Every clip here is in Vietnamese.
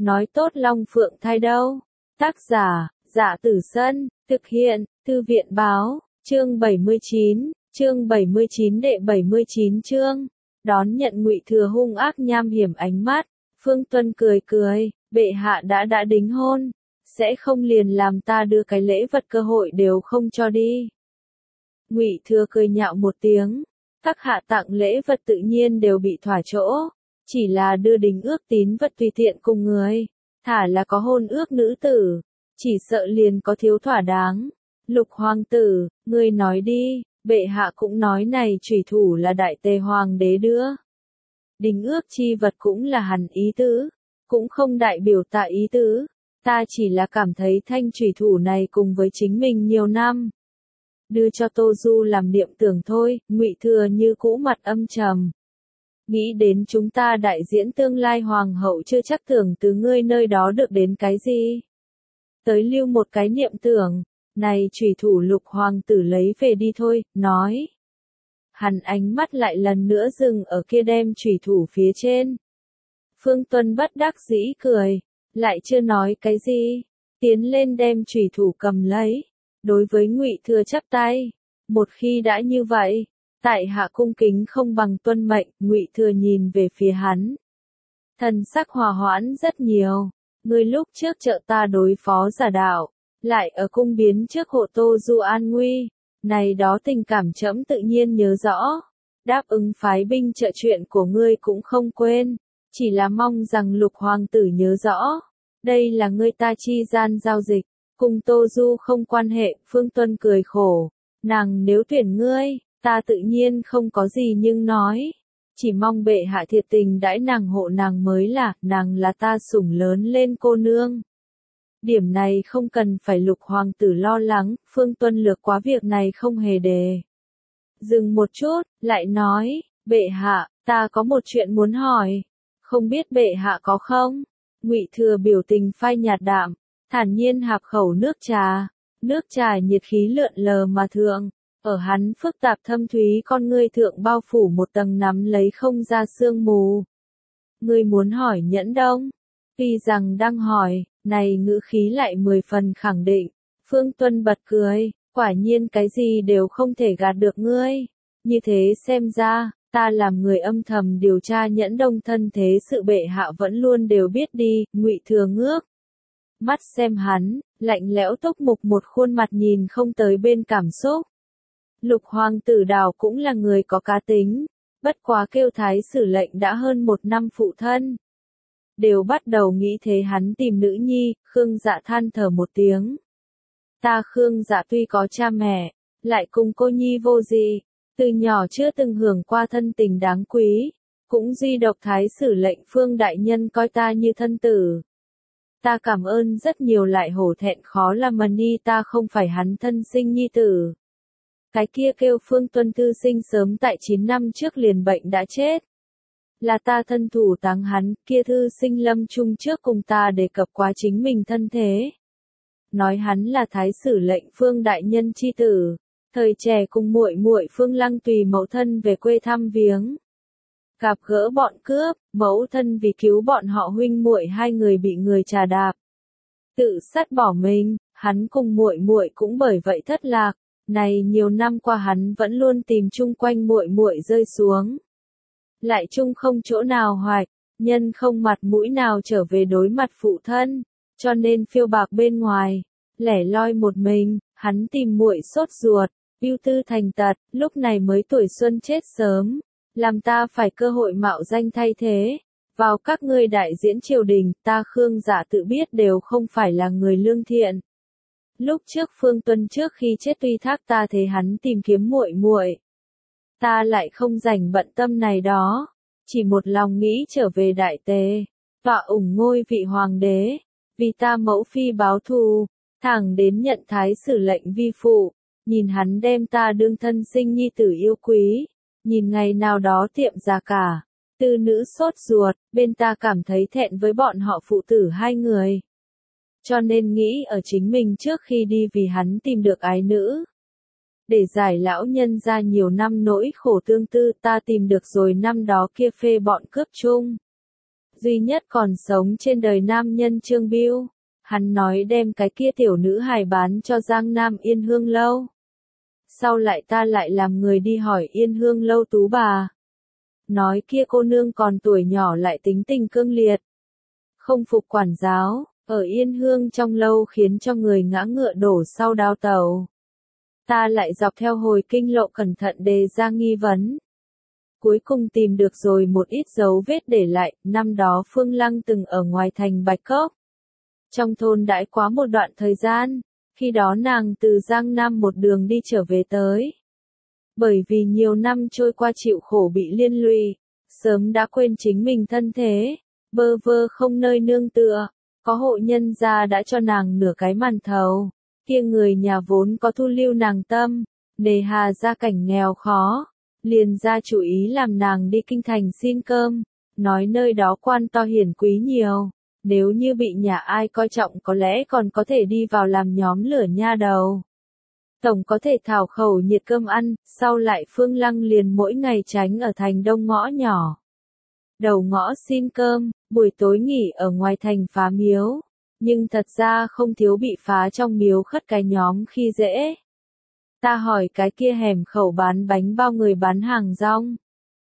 nói tốt Long Phượng thai đâu. Tác giả, Dạ Tử Sân, thực hiện, Thư viện Báo, chương 79 đệ 79 chương. Đón nhận Ngụy Thừa hung ác nham hiểm ánh mắt, Phương Tuân cười cười, bệ hạ đã đính hôn, sẽ không liền làm ta đưa cái lễ vật cơ hội đều không cho đi. Ngụy Thừa cười nhạo một tiếng, các hạ tặng lễ vật tự nhiên đều bị thỏa chỗ, chỉ là đưa đính ước tín vật tùy tiện cùng người, thả là có hôn ước nữ tử, chỉ sợ liền có thiếu thỏa đáng. Lục hoàng tử, ngươi nói đi, bệ hạ cũng nói này chủy thủ là đại tề hoàng đế đưa. Đính ước chi vật cũng là hẳn ý tứ, cũng không đại biểu tạ ý tứ, ta chỉ là cảm thấy thanh chủy thủ này cùng với chính mình nhiều năm. Đưa cho Tô Du làm niệm tưởng thôi. Ngụy Thừa như cũ mặt âm trầm. Nghĩ đến chúng ta đại diễn tương lai hoàng hậu chưa chắc tưởng từ ngươi nơi đó được đến cái gì. Tới lưu một cái niệm tưởng, này chủy thủ Lục hoàng tử lấy về đi thôi, nói. Hắn ánh mắt lại lần nữa dừng ở kia đem chủy thủ phía trên. Phương Tuân bất đắc dĩ cười, lại chưa nói cái gì, tiến lên đem chủy thủ cầm lấy. Đối với Ngụy Thừa chắp tay, một khi đã như vậy, tại hạ cung kính không bằng tuân mệnh. Ngụy Thừa nhìn về phía hắn, thần sắc hòa hoãn rất nhiều. Ngươi lúc trước trợ ta đối phó giả đạo, lại ở cung biến trước hộ Tô Du an nguy, này đó tình cảm trẫm tự nhiên nhớ rõ. Đáp ứng phái binh trợ chuyện của ngươi cũng không quên, chỉ là mong rằng Lục hoàng tử nhớ rõ, đây là ngươi ta chi gian giao dịch, cùng Tô Du không quan hệ. Phương Tuân cười khổ, nàng nếu tuyển ngươi, ta tự nhiên không có gì nhưng nói, chỉ mong bệ hạ thiệt tình đãi nàng hộ nàng mới là, nàng là ta sủng lớn lên cô nương. Điểm này không cần phải Lục hoàng tử lo lắng. Phương Tuân lược quá việc này không hề đề. Dừng một chút, lại nói, bệ hạ, ta có một chuyện muốn hỏi, không biết bệ hạ có không? Ngụy Thừa biểu tình phai nhạt đạm, thản nhiên hạp khẩu nước trà nhiệt khí lượn lờ mà thượng, ở hắn phức tạp thâm thúy con ngươi thượng bao phủ một tầng nắm lấy không ra sương mù. Ngươi muốn hỏi Nhẫn Đông? Tuy rằng đang hỏi, này ngữ khí lại 10 phần khẳng định. Phương Tuân bật cười, quả nhiên cái gì đều không thể gạt được ngươi. Như thế xem ra, ta làm người âm thầm điều tra Nhẫn Đông thân thế sự bệ hạ vẫn luôn đều biết đi. Ngụy Thừa ngước mắt xem hắn, lạnh lẽo túc mục, một khuôn mặt nhìn không tới bên cảm xúc. Lục hoàng tử Đào cũng là người có cá tính, bất quá kêu thái sử lệnh đã hơn 1 năm phụ thân. Đều bắt đầu nghĩ thế hắn tìm nữ nhi. Khương Dạ than thở một tiếng. Ta Khương Dạ tuy có cha mẹ, lại cùng cô nhi vô dị, từ nhỏ chưa từng hưởng qua thân tình đáng quý, cũng duy độc thái sử lệnh Phương đại nhân coi ta như thân tử. Ta cảm ơn rất nhiều, lại hổ thẹn khó làm mần ni ta không phải hắn thân sinh nhi tử. Cái kia kêu Phương Tuân thư sinh sớm tại 9 năm trước liền bệnh đã chết. Là ta thân thủ táng hắn. Kia thư sinh lâm chung trước cùng ta đề cập quá chính mình thân thế. Nói hắn là thái sử lệnh Phương đại nhân chi tử, thời trẻ cùng muội muội Phương Lăng tùy mẫu thân về quê thăm viếng. Gặp gỡ bọn cướp, mẫu thân vì cứu bọn họ huynh muội hai người bị người trà đạp, tự sát bỏ mình. Hắn cùng muội muội cũng bởi vậy thất lạc. Này nhiều năm qua hắn vẫn luôn tìm chung quanh muội muội rơi xuống, lại chung không chỗ nào hoạch, nhân không mặt mũi nào trở về đối mặt phụ thân, cho nên phiêu bạc bên ngoài, lẻ loi một mình. Hắn tìm muội sốt ruột, ưu tư thành tật, lúc này mới tuổi xuân chết sớm, làm ta phải cơ hội mạo danh thay thế vào các ngươi đại diễn triều đình. Ta Khương Dạ tự biết đều không phải là người lương thiện. Lúc trước Phương Tuân trước khi chết tuy thác ta thế hắn tìm kiếm muội muội, ta lại không rảnh bận tâm này đó, chỉ một lòng nghĩ trở về đại tề, tọa ủng ngôi vị hoàng đế, vì ta mẫu phi báo thù, thẳng đến nhận thái sử lệnh vi phụ, nhìn hắn đem ta đương thân sinh nhi tử yêu quý, nhìn ngày nào đó tiệm già cả, tư nữ sốt ruột, bên ta cảm thấy thẹn với bọn họ phụ tử hai người. Cho nên nghĩ ở chính mình trước khi đi vì hắn tìm được ái nữ. Để giải lão nhân ra nhiều năm nỗi khổ tương tư, ta tìm được rồi năm đó kia phê bọn cướp chung. duy nhất còn sống trên đời nam nhân Trương Bưu. Hắn nói đem cái kia tiểu nữ hài bán cho Giang Nam Yên Hương Lâu. Sau lại ta lại làm người đi hỏi Yên Hương Lâu tú bà. Nói kia cô nương còn tuổi nhỏ lại tính tình cương liệt. Không phục quản giáo, ở Yên Hương trong lâu khiến cho người ngã ngựa đổ sau đao tàu. Ta lại dọc theo hồi kinh lộ cẩn thận đề ra nghi vấn. Cuối cùng tìm được rồi một ít dấu vết để lại, năm đó Phương Lăng từng ở ngoài thành Bạch Cốc. Trong thôn đãi quá một đoạn thời gian, khi đó nàng từ Giang Nam một đường đi trở về tới. Bởi vì nhiều năm trôi qua chịu khổ bị liên lụy, sớm đã quên chính mình thân thế, bơ vơ không nơi nương tựa, có hộ nhân gia đã cho nàng nửa cái màn thầu, kia người nhà vốn có thu lưu nàng tâm, nề hà gia cảnh nghèo khó, liền ra chủ ý làm nàng đi kinh thành xin cơm, nói nơi đó quan to hiển quý nhiều, nếu như bị nhà ai coi trọng có lẽ còn có thể đi vào làm nhóm lửa nha đầu. Tổng có thể thảo khẩu nhiệt cơm ăn, sau lại Phương Lăng liền mỗi ngày tránh ở thành đông ngõ nhỏ. Đầu ngõ xin cơm, buổi tối nghỉ ở ngoài thành phá miếu, nhưng thật ra không thiếu bị phá trong miếu khất cái nhóm khi dễ. Ta hỏi cái kia hẻm khẩu bán bánh bao người bán hàng rong.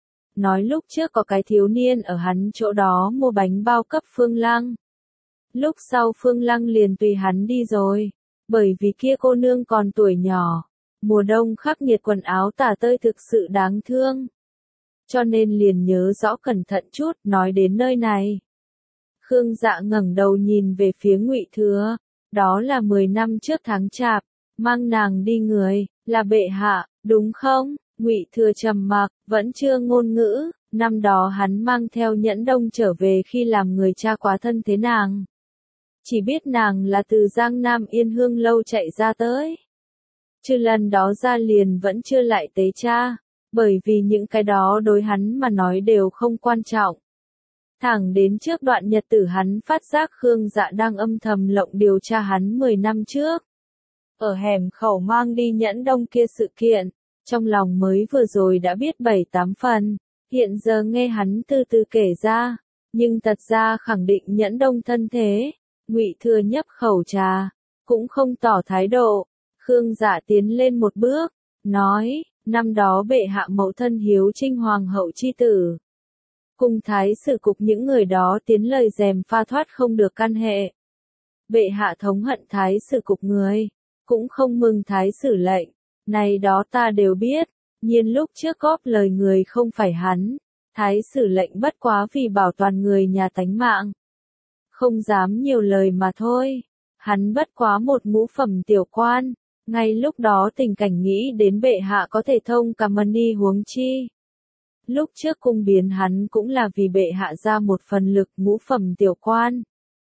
Nói lúc trước có cái thiếu niên ở hắn chỗ đó mua bánh bao cấp Phương Lăng. Lúc sau Phương Lăng liền tùy hắn đi rồi, bởi vì kia cô nương còn tuổi nhỏ, mùa đông khắc nghiệt quần áo tả tơi thực sự đáng thương. Cho nên liền nhớ rõ cẩn thận chút, nói đến nơi này. Khương Dạ ngẩng đầu nhìn về phía Ngụy Thừa, đó là 10 năm trước tháng Chạp, mang nàng đi người, là bệ hạ, đúng không? Ngụy Thừa trầm mặc, vẫn chưa ngôn ngữ, năm đó hắn mang theo Nhẫn Đông trở về khi làm người cha quá thân thế nàng. Chỉ biết nàng là từ Giang Nam Yên Hương Lâu chạy ra tới. Chứ lần đó ra liền vẫn chưa lại tế cha, bởi vì những cái đó đối hắn mà nói đều không quan trọng. Thẳng đến trước đoạn nhật tử hắn phát giác Khương Dạ đang âm thầm lộng điều tra hắn 10 năm trước. Ở hẻm khẩu mang đi Nhẫn Đông kia sự kiện, trong lòng mới vừa rồi đã biết 7-8 phần, hiện giờ nghe hắn từ từ kể ra, nhưng thật ra khẳng định Nhẫn Đông thân thế. Ngụy Thừa nhấp khẩu trà, cũng không tỏ thái độ. Khương Dạ tiến lên một bước, nói, năm đó bệ hạ mẫu thân Hiếu Trinh hoàng hậu chi tử. Cùng thái sử cục những người đó tiến lời dèm pha thoát không được căn hệ. Bệ hạ thống hận thái sử cục người, cũng không mừng thái sử lệnh, này đó ta đều biết, nhiên lúc trước góp lời người không phải hắn, thái sử lệnh bất quá vì bảo toàn người nhà tánh mạng. Không dám nhiều lời mà thôi, hắn bất quá một ngũ phẩm tiểu quan, ngay lúc đó tình cảnh nghĩ đến bệ hạ có thể thông cả mani huống chi. Lúc trước cung biến hắn cũng là vì bệ hạ ra một phần lực ngũ phẩm tiểu quan.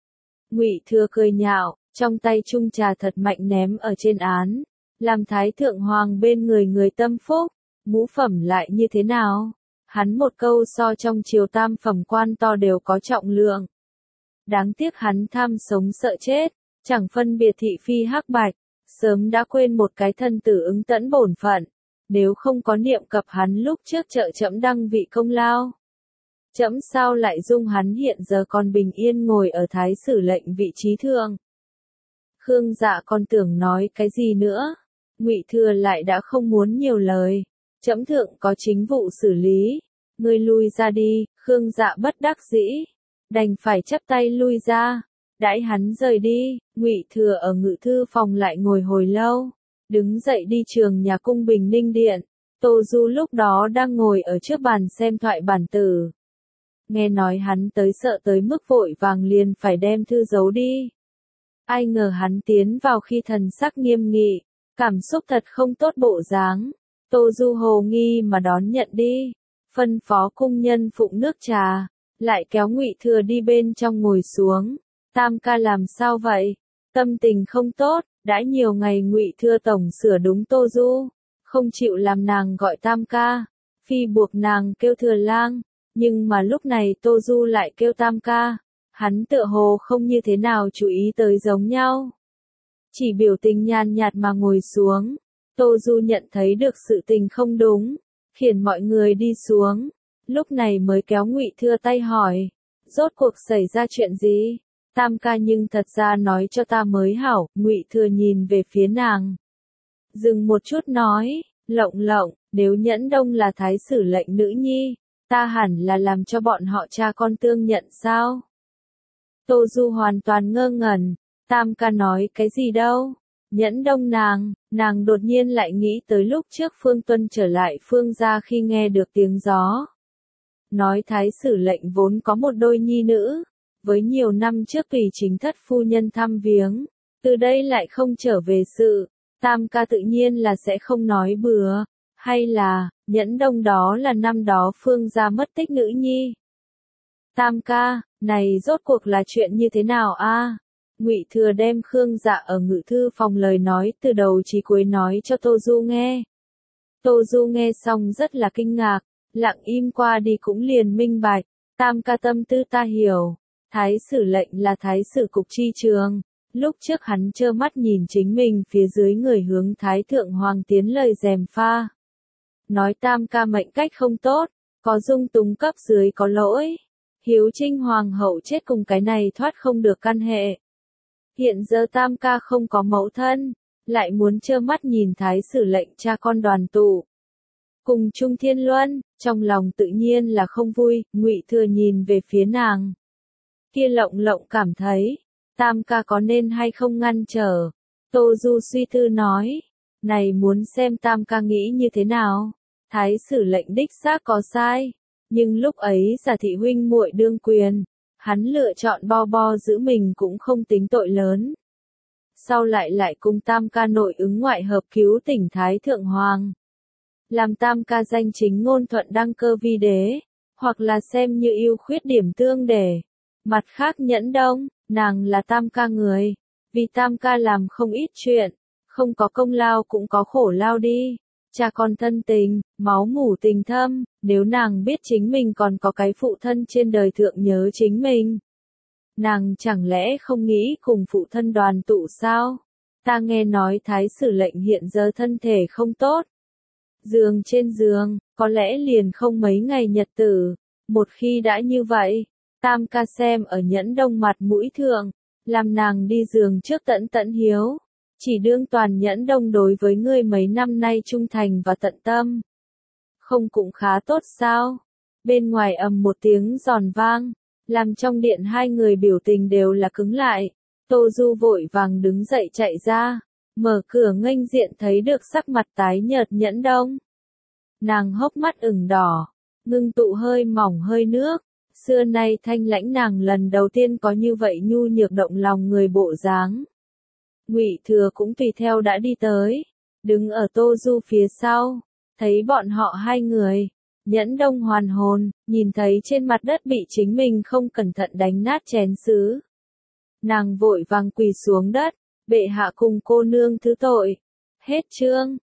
Ngụy Thừa cười nhạo, trong tay chung trà thật mạnh ném ở trên án, làm thái thượng hoàng bên người người tâm phúc, ngũ phẩm lại như thế nào? Hắn một câu so trong triều tam phẩm quan to đều có trọng lượng. Đáng tiếc hắn tham sống sợ chết, chẳng phân biệt thị phi hắc bạch, sớm đã quên một cái thân tử ứng tẫn bổn phận, nếu không có niệm cập hắn lúc trước trợ trẫm đăng vị công lao. Trẫm sao lại dung hắn hiện giờ còn bình yên ngồi ở thái sử lệnh vị trí thượng. Khương Dạ còn tưởng nói cái gì nữa, Ngụy Thừa lại đã không muốn nhiều lời, trẫm thượng có chính vụ xử lý, ngươi lui ra đi. Khương Dạ bất đắc dĩ, đành phải chắp tay lui ra. Đãi hắn rời đi, Ngụy Thừa ở ngự thư phòng lại ngồi hồi lâu, đứng dậy đi trường nhà cung Bình Ninh Điện. Tô Du lúc đó đang ngồi ở trước bàn xem thoại bản tử. Nghe nói hắn tới sợ tới mức vội vàng liền phải đem thư giấu đi. Ai ngờ hắn tiến vào khi thần sắc nghiêm nghị, cảm xúc thật không tốt bộ dáng. Tô Du hồ nghi mà đón nhận đi, phân phó cung nhân phụng nước trà, lại kéo Ngụy Thừa đi bên trong ngồi xuống. Tam ca làm sao vậy? Tâm tình không tốt, đã nhiều ngày Ngụy Thừa tổng sửa đúng Tô Du, không chịu làm nàng gọi Tam ca, phi buộc nàng kêu Thừa lang, nhưng mà lúc này Tô Du lại kêu Tam ca, hắn tựa hồ không như thế nào chú ý tới giống nhau. Chỉ biểu tình nhàn nhạt mà ngồi xuống, Tô Du nhận thấy được sự tình không đúng, khiển mọi người đi xuống, lúc này mới kéo Ngụy Thừa tay hỏi, Rốt cuộc xảy ra chuyện gì? Tam ca nhưng thật ra nói cho ta mới hảo, Ngụy Thừa nhìn về phía nàng. Dừng một chút nói, Lộng Lộng, nếu Nhẫn Đông là thái sử lệnh nữ nhi, ta hẳn là làm cho bọn họ cha con tương nhận sao? Tô Du hoàn toàn ngơ ngẩn, Tam ca nói cái gì đâu? Nhẫn Đông nàng đột nhiên lại nghĩ tới lúc trước Phương Tuân trở lại Phương gia khi nghe được tiếng gió. Nói thái sử lệnh vốn có một đôi nhi nữ, với nhiều năm trước tùy chính thất phu nhân thăm viếng, từ đây lại không trở về sự, Tam ca tự nhiên là sẽ không nói bừa, hay là, Nhẫn Đông đó là năm đó Phương gia mất tích nữ nhi. Tam ca, này rốt cuộc là chuyện như thế nào a? Ngụy Thừa đem Khương Dạ ở ngự thư phòng lời nói từ đầu chí cuối nói cho Tô Du nghe. Tô Du nghe xong rất là kinh ngạc, lặng im qua đi cũng liền minh bạch, Tam ca tâm tư ta hiểu. Thái sử lệnh là thái sử cục chi trường, lúc trước hắn trơ mắt nhìn chính mình phía dưới người hướng Thái Thượng Hoàng tiến lời gièm pha. Nói Tam ca mệnh cách không tốt, có dung túng cấp dưới có lỗi. Hiếu Trinh Hoàng hậu chết cùng cái này thoát không được căn hệ. Hiện giờ Tam ca không có mẫu thân, lại muốn trơ mắt nhìn thái sử lệnh cha con đoàn tụ. Cùng Trung Thiên Luân, trong lòng tự nhiên là không vui, Ngụy Thừa nhìn về phía nàng. Kia Lộng Lộng cảm thấy, Tam ca có nên hay không ngăn trở. Tô Du suy tư nói, này muốn xem Tam ca nghĩ như thế nào. Thái sử lệnh đích xác có sai, nhưng lúc ấy Giả thị huynh muội đương quyền, hắn lựa chọn bo giữ mình cũng không tính tội lớn. Sau lại cùng Tam ca nội ứng ngoại hợp cứu tỉnh Thái Thượng Hoàng. Làm Tam ca danh chính ngôn thuận đăng cơ vi đế, hoặc là xem như ưu khuyết điểm tương để. Mặt khác Nhẫn Đông, nàng là Tam ca người, vì Tam ca làm không ít chuyện, không có công lao cũng có khổ lao đi. Cha con thân tình, máu mủ tình thâm, nếu nàng biết chính mình còn có cái phụ thân trên đời thượng nhớ chính mình. Nàng chẳng lẽ không nghĩ cùng phụ thân đoàn tụ sao? Ta nghe nói thái sử lệnh hiện giờ thân thể không tốt. Giường trên giường, có lẽ liền không mấy ngày nhật tử. Một khi đã như vậy, Tam ca xem ở Nhẫn Đông mặt mũi thượng, làm nàng đi giường trước tận hiếu. Chỉ đương toàn Nhẫn Đông đối với ngươi mấy năm nay trung thành và tận tâm. Không cũng khá tốt sao? Bên ngoài ầm một tiếng giòn vang, làm trong điện hai người biểu tình đều là cứng lại. Tô Du vội vàng đứng dậy chạy ra, mở cửa nghênh diện thấy được sắc mặt tái nhợt Nhẫn Đông. Nàng hốc mắt ửng đỏ, ngưng tụ hơi mỏng hơi nước, xưa nay thanh lãnh nàng lần đầu tiên có như vậy nhu nhược động lòng người bộ dáng. Ngụy Thừa cũng tùy theo đã đi tới, đứng ở Tô Du phía sau, thấy bọn họ hai người, Nhẫn Đông hoàn hồn, nhìn thấy trên mặt đất bị chính mình không cẩn thận đánh nát chén sứ. Nàng vội vàng quỳ xuống đất, bệ hạ cùng cô nương thứ tội. Hết chương.